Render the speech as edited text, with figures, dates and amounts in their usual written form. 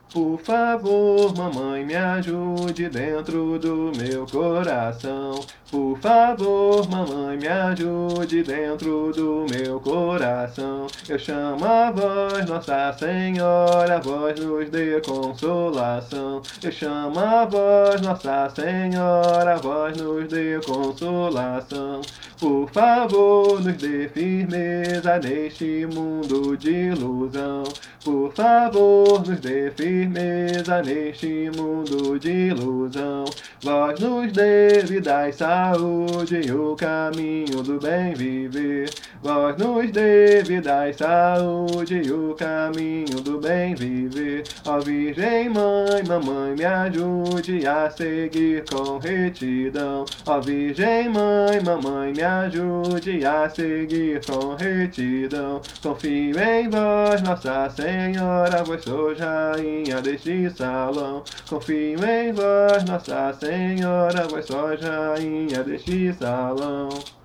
Por favor, mamãe, me ajude dentro do meu coração. Por favor, mamãe, me ajude dentro do meu coração. Eu chamo a voz, Nossa Senhora, a voz nos dê consolação. Eu chamo a voz, Nossa Senhora, a voz nos dê consolação. Por favor, nos dê firmeza neste mundo de ilusão. Por favor, nos dê firmeza neste mundo de ilusão. Vós nos dê vida e saúde e o caminho do bem viver. Vós nos dê vida e saúde e o caminho do bem viver. Ó Virgem Mãe, mamãe, me ajude a seguir com retidão. Ó Virgem Mãe, mamãe, me ajude a seguir com retidão. Confio em vós, Nossa Senhora, vós sois rainha deste salão. Confio em vós, Nossa Senhora, vós sois rainha deste salão.